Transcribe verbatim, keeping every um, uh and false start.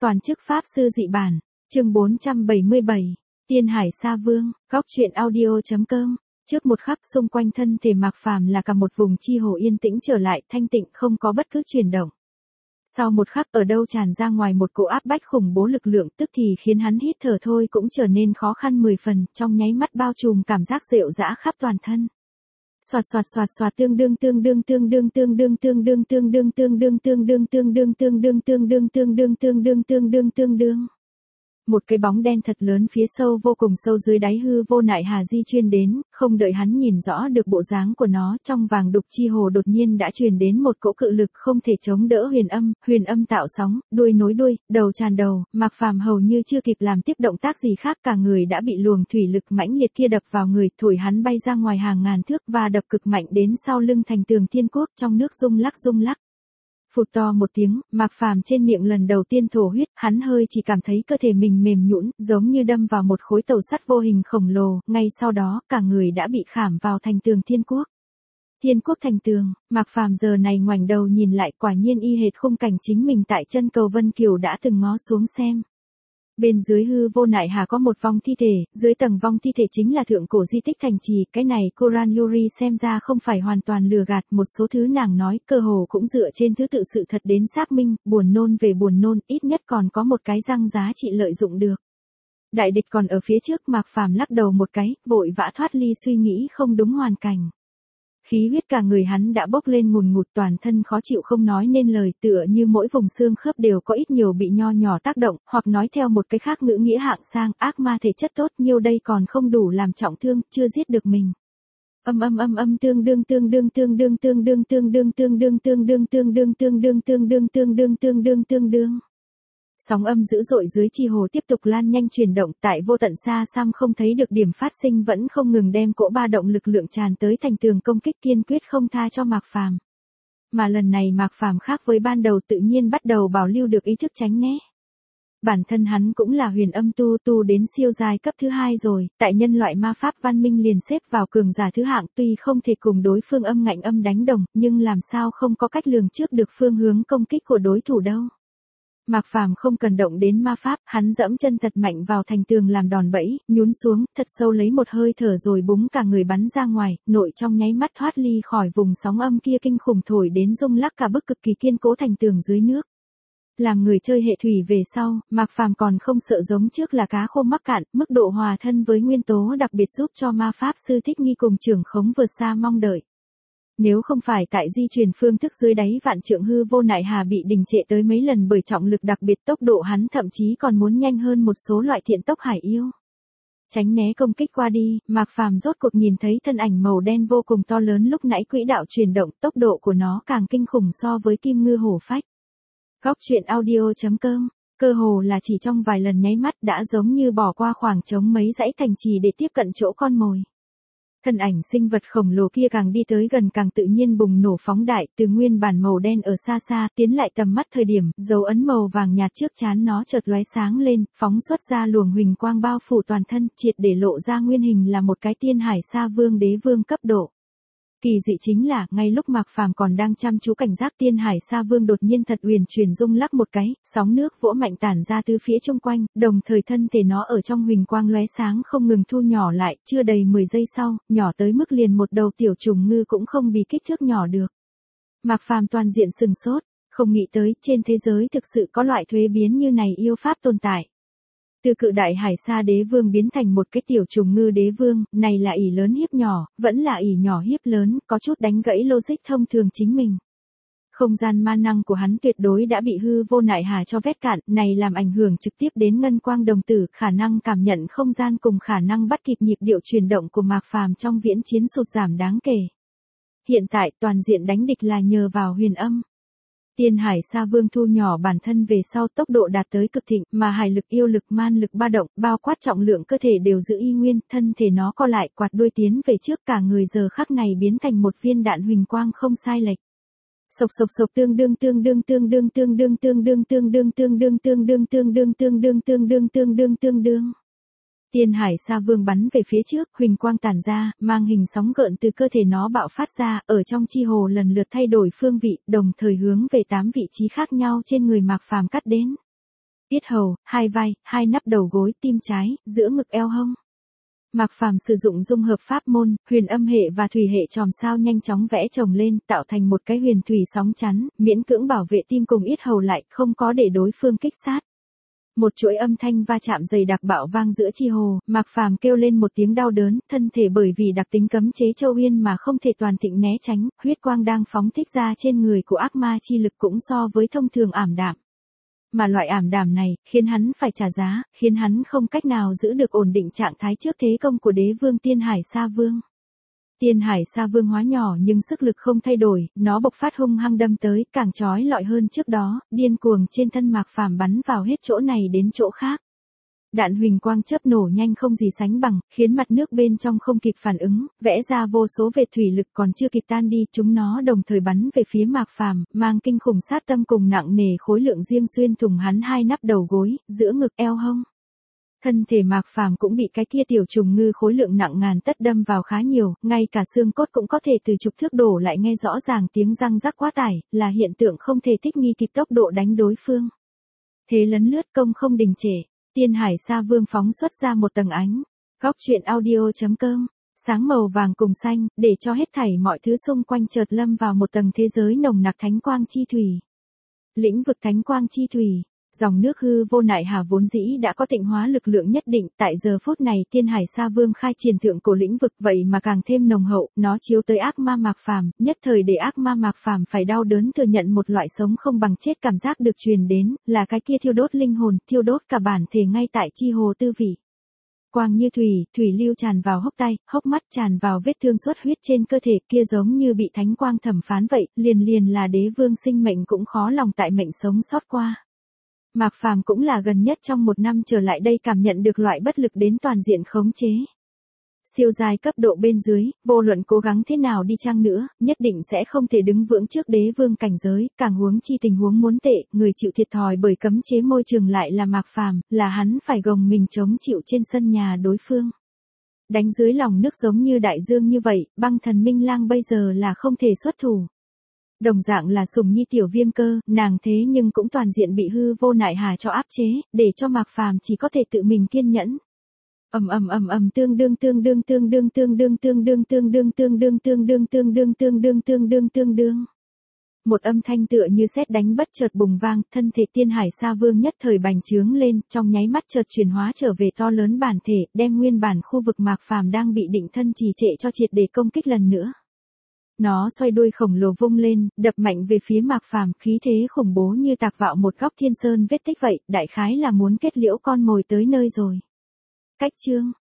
toàn chức pháp sư dị bản, chương bốn trăm bảy mươi bảy, Tiên Hải Sa Vương, góc truyện audio.com. Trước một khắc xung quanh thân thể Mạc Phàm là cả một vùng chi hồ yên tĩnh trở lại thanh tịnh không có bất cứ chuyển động. Sau một khắc ở đâu tràn ra ngoài một cỗ áp bách khủng bố lực lượng tức thì khiến hắn hít thở thôi cũng trở nên khó khăn mười phần, trong nháy mắt bao trùm cảm giác rệu rã khắp toàn thân. Xoạt xoạt xoạt xoạt tương đương tương đương tương đương tương đương tương đương tương đương tương đương tương đương tương đương tương đương tương đương tương đương tương đương tương đương tương đương. Một cái bóng đen thật lớn phía sâu vô cùng sâu dưới đáy hư vô nại hà di chuyên đến, không đợi hắn nhìn rõ được bộ dáng của nó, trong vàng đục chi hồ đột nhiên đã truyền đến một cỗ cự lực không thể chống đỡ huyền âm, huyền âm tạo sóng, đuôi nối đuôi, đầu tràn đầu, Mạc Phàm hầu như chưa kịp làm tiếp động tác gì khác cả người đã bị luồng thủy lực mãnh liệt kia đập vào người, thổi hắn bay ra ngoài hàng ngàn thước và đập cực mạnh đến sau lưng thành tường thiên quốc trong nước rung lắc rung lắc. Phụt to một tiếng, Mạc Phàm trên miệng lần đầu tiên thổ huyết, hắn hơi chỉ cảm thấy cơ thể mình mềm nhũn, giống như đâm vào một khối tàu sắt vô hình khổng lồ, ngay sau đó, cả người đã bị khảm vào thành tường thiên quốc. Thiên quốc thành tường, Mạc Phàm giờ này ngoảnh đầu nhìn lại, quả nhiên y hệt khung cảnh chính mình tại chân cầu Vân Kiều đã từng ngó xuống xem. Bên dưới hư vô nại hà có một vong thi thể, dưới tầng vong thi thể chính là thượng cổ di tích thành trì, cái này Koran Yuri xem ra không phải hoàn toàn lừa gạt, một số thứ nàng nói cơ hồ cũng dựa trên thứ tự sự thật đến xác minh, buồn nôn về buồn nôn, ít nhất còn có một cái răng giá trị lợi dụng được. Đại địch còn ở phía trước, Mạc Phàm lắc đầu một cái, vội vã thoát ly suy nghĩ không đúng hoàn cảnh. Khí huyết cả người hắn đã bốc lên ngùn ngụt, toàn thân khó chịu không nói nên lời, tựa như mỗi vùng xương khớp đều có ít nhiều bị nho nhỏ tác động, hoặc nói theo một cái khác ngữ nghĩa hạng sang, ác ma thể chất tốt nhiều đây còn không đủ làm trọng thương, chưa giết được mình. Âm âm âm âm tương đương tương đương tương đương tương đương tương đương tương đương tương đương tương đương tương đương tương đương tương đương tương đương tương đương. Sóng âm dữ dội dưới chi hồ tiếp tục lan nhanh chuyển động, tại vô tận xa xăm không thấy được điểm phát sinh vẫn không ngừng đem cỗ ba động lực lượng tràn tới thành tường công kích kiên quyết không tha cho Mạc Phàm. Mà lần này Mạc Phàm khác với ban đầu tự nhiên bắt đầu bảo lưu được ý thức tránh né. Bản thân hắn cũng là huyền âm tu tu đến siêu giai cấp thứ hai rồi, tại nhân loại ma pháp văn minh liền xếp vào cường giả thứ hạng, tuy không thể cùng đối phương âm ngạnh âm đánh đồng, nhưng làm sao không có cách lường trước được phương hướng công kích của đối thủ đâu. Mạc Phàm không cần động đến ma pháp, hắn dẫm chân thật mạnh vào thành tường làm đòn bẫy, nhún xuống, thật sâu lấy một hơi thở rồi búng cả người bắn ra ngoài, nội trong nháy mắt thoát ly khỏi vùng sóng âm kia kinh khủng thổi đến rung lắc cả bức cực kỳ kiên cố thành tường dưới nước. Làm người chơi hệ thủy về sau, Mạc Phàm còn không sợ giống trước là cá khô mắc cạn, mức độ hòa thân với nguyên tố đặc biệt giúp cho ma pháp sư thích nghi cùng trưởng khống vượt xa mong đợi. Nếu không phải tại di chuyển phương thức dưới đáy vạn trượng hư vô nại hà bị đình trệ tới mấy lần bởi trọng lực đặc biệt, tốc độ hắn thậm chí còn muốn nhanh hơn một số loại thiện tốc hải yêu. Tránh né công kích qua đi, Mạc Phàm rốt cuộc nhìn thấy thân ảnh màu đen vô cùng to lớn lúc nãy quỹ đạo chuyển động, tốc độ của nó càng kinh khủng so với kim ngư hổ phách. Góc truyện audio.com, cơ hồ là chỉ trong vài lần nháy mắt đã giống như bỏ qua khoảng trống mấy dãy thành trì để tiếp cận chỗ con mồi. Thân ảnh sinh vật khổng lồ kia càng đi tới gần càng tự nhiên bùng nổ phóng đại, từ nguyên bản màu đen ở xa xa tiến lại tầm mắt thời điểm, dấu ấn màu vàng nhạt trước trán nó chợt lóe sáng lên, phóng xuất ra luồng huỳnh quang bao phủ toàn thân, triệt để lộ ra nguyên hình là một cái Tiên Hải Sa Vương đế vương cấp độ. Kỳ dị chính là, ngay lúc Mạc Phàm còn đang chăm chú cảnh giác, Tiên Hải Sa Vương đột nhiên thật uyển chuyển rung lắc một cái, sóng nước vỗ mạnh tản ra từ phía chung quanh, đồng thời thân thể nó ở trong huỳnh quang lóe sáng không ngừng thu nhỏ lại, chưa đầy mười giây sau, nhỏ tới mức liền một đầu tiểu trùng ngư cũng không bị kích thước nhỏ được. Mạc Phàm toàn diện sừng sốt, không nghĩ tới, trên thế giới thực sự có loại thuế biến như này yêu pháp tồn tại. Từ cự đại hải sa đế vương biến thành một cái tiểu trùng ngư đế vương, này là ỷ lớn hiếp nhỏ, vẫn là ỷ nhỏ hiếp lớn, có chút đánh gãy logic thông thường chính mình. Không gian ma năng của hắn tuyệt đối đã bị hư vô nại hà cho vét cạn, này làm ảnh hưởng trực tiếp đến ngân quang đồng tử, khả năng cảm nhận không gian cùng khả năng bắt kịp nhịp điệu chuyển động của Mạc Phàm trong viễn chiến sụt giảm đáng kể. Hiện tại toàn diện đánh địch là nhờ vào huyền âm. Tiên Hải Sa Vương thu nhỏ bản thân về sau, tốc độ đạt tới cực thịnh, mà hải lực yêu lực man lực ba động, bao quát trọng lượng cơ thể đều giữ y nguyên, thân thể nó co lại quạt đuôi tiến về trước, cả người giờ khắc này biến thành một viên đạn huỳnh quang không sai lệch. Sộc sộc sộc tương đương tương đương tương đương tương đương tương đương tương đương tương đương tương đương tương đương tương đương tương đương tương đương tương đương. Tiên Hải Sa Vương bắn về phía trước, huỳnh quang tản ra, mang hình sóng gợn từ cơ thể nó bạo phát ra, ở trong chi hồ lần lượt thay đổi phương vị, đồng thời hướng về tám vị trí khác nhau trên người Mạc Phàm cắt đến. yết hầu, hai vai, hai nắp đầu gối, tim trái, giữa ngực eo hông. Mạc Phàm sử dụng dung hợp pháp môn, huyền âm hệ và thủy hệ chòm sao nhanh chóng vẽ chồng lên, tạo thành một cái huyền thủy sóng chắn, miễn cưỡng bảo vệ tim cùng yết hầu lại, không có để đối phương kích sát. Một chuỗi âm thanh va chạm dày đặc bạo vang giữa chi hồ, Mạc Phàm kêu lên một tiếng đau đớn, thân thể bởi vì đặc tính cấm chế Châu Uyên mà không thể toàn thịnh né tránh, huyết quang đang phóng thích ra trên người của ác ma chi lực cũng so với thông thường ảm đạm. Mà loại ảm đạm này, khiến hắn phải trả giá, khiến hắn không cách nào giữ được ổn định trạng thái trước thế công của đế vương Tiên Hải Sa Vương. Tiên Hải Sa Vương hóa nhỏ nhưng sức lực không thay đổi, nó bộc phát hung hăng đâm tới, càng chói lọi hơn trước đó, điên cuồng trên thân Mạc Phàm bắn vào hết chỗ này đến chỗ khác. Đạn huỳnh quang chớp nổ nhanh không gì sánh bằng, khiến mặt nước bên trong không kịp phản ứng, vẽ ra vô số vệt thủy lực còn chưa kịp tan đi, chúng nó đồng thời bắn về phía Mạc Phàm, mang kinh khủng sát tâm cùng nặng nề khối lượng riêng xuyên thủng hắn hai nắp đầu gối, giữa ngực eo hông. Thân thể Mạc Phàm cũng bị cái kia tiểu trùng ngư khối lượng nặng ngàn tất đâm vào khá nhiều, ngay cả xương cốt cũng có thể từ chục thước đổ lại nghe rõ ràng tiếng răng rắc quá tải, là hiện tượng không thể thích nghi kịp tốc độ đánh đối phương. Thế lấn lướt công không đình trệ. Tiên Hải Sa Vương phóng xuất ra một tầng ánh. Góc truyện audio chấm com. Sáng màu vàng cùng xanh, để cho hết thảy mọi thứ xung quanh chợt lâm vào một tầng thế giới nồng nặc thánh quang chi thủy. Lĩnh vực thánh quang chi thủy. Dòng nước hư vô nại hà vốn dĩ đã có tịnh hóa lực lượng nhất định, tại giờ phút này Tiên Hải Sa Vương khai triển thượng cổ lĩnh vực vậy mà càng thêm nồng hậu, nó chiếu tới ác ma Mạc Phàm, nhất thời để ác ma Mạc Phàm phải đau đớn thừa nhận một loại sống không bằng chết cảm giác được truyền đến, là cái kia thiêu đốt linh hồn, thiêu đốt cả bản thể ngay tại chi hồ tư vị. Quang như thủy, thủy lưu tràn vào hốc tay, hốc mắt tràn vào vết thương xuất huyết trên cơ thể kia giống như bị thánh quang thẩm phán vậy, liền liền là đế vương sinh mệnh cũng khó lòng tại mệnh sống sót qua. Mạc Phàm cũng là gần nhất trong một năm trở lại đây cảm nhận được loại bất lực đến toàn diện khống chế. Siêu dài cấp độ bên dưới, vô luận cố gắng thế nào đi chăng nữa, nhất định sẽ không thể đứng vững trước đế vương cảnh giới, càng huống chi tình huống muốn tệ, người chịu thiệt thòi bởi cấm chế môi trường lại là Mạc Phàm, là hắn phải gồng mình chống chịu trên sân nhà đối phương. Đánh dưới lòng nước giống như đại dương như vậy, băng thần Minh Lang bây giờ là không thể xuất thủ. Đồng dạng là Sùng Nhi tiểu viêm cơ, nàng thế nhưng cũng toàn diện bị hư vô nại hà cho áp chế, để cho Mạc Phàm chỉ có thể tự mình kiên nhẫn. Ầm ầm ầm ầm tương đương tương đương tương đương tương đương tương đương tương đương tương đương tương đương tương đương tương đương tương đương tương đương. Một âm thanh tựa như sét đánh bất chợt bùng vang, thân thể Tiên Hải Sa Vương nhất thời bành trướng lên, trong nháy mắt chợt chuyển hóa trở về to lớn bản thể, đem nguyên bản khu vực Mạc Phàm đang bị định thân trì trệ cho triệt để công kích lần nữa. Nó xoay đuôi khổng lồ vung lên, đập mạnh về phía Mạc Phàm, khí thế khủng bố như tạc vạo một góc thiên sơn vết tích vậy, đại khái là muốn kết liễu con mồi tới nơi rồi. Cách chương,